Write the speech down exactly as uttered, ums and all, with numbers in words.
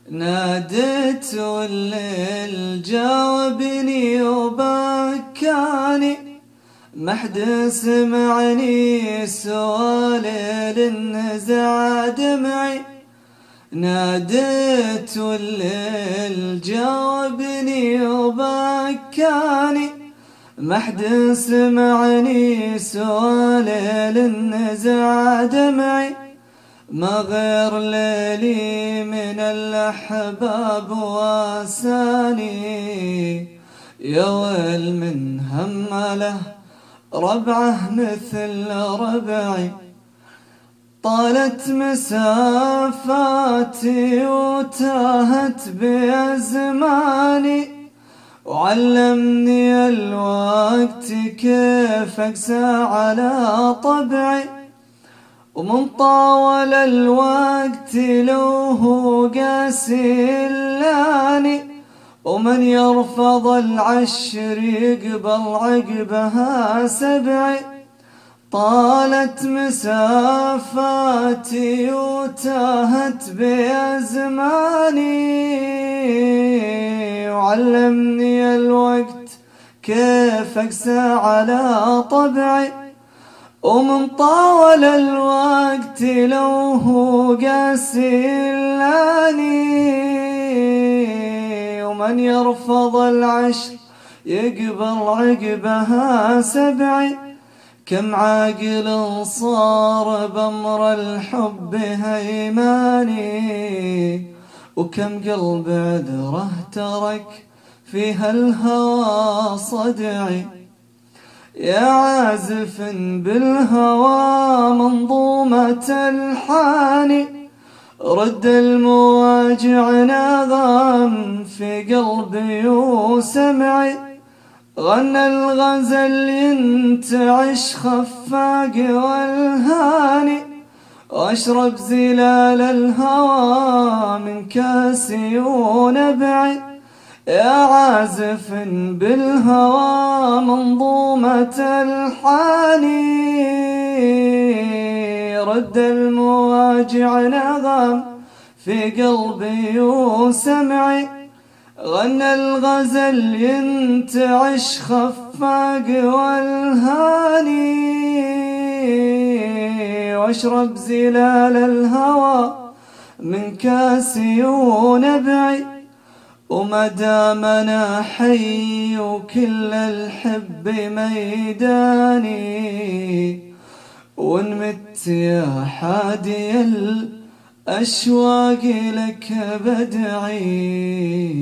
ناديت والليل جاوبني وبكاني، ما حد سمعني سوى ليل نزع دمعي. ناديت والليل جاوبني وبكاني، ما حد سمعني سوى ليل نزع دمعي. ما غير ليلي من الأحباب واساني، يا ويل من همله ربعه مثل ربعي. طالت مسافاتي وتاهت بأزماني، وعلمني الوقت كيف أقسى على طبعي. ومن طاول الوقت لو هو قاسي لاني، ومن يرفض العشر يقبل عقبها سبعي. طالت مسافاتي وتاهت بأزماني، وعلمني الوقت كيف أقسى على طبعي. ومن طاول الوقت لو هو قاسي لاني، ومن يرفض العشر يقبل عقبها سبعي. كم عاقل صار بأمر الحب هيماني، وكم قلب عذره ترك فيها الهوى صدعي. يا عازف بالهوى منظومة الحاني، رد المواجع نغم في قلبي وسمعي. غنى الغزل ينتعش خفاق والهاني، واشرب زلال الهوى من كاسي ونبعي. يا عازف بالهوى منظومة الحاني، رد المواجع نغم في قلبي وسمعي. غنى الغزل ينتعش خفاق والهاني، واشرب زلال الهوى من كاسي ونبعي. وما دام انا حي وكل الحب ميداني، وان مت يا حادي الاشواق لك بدعي.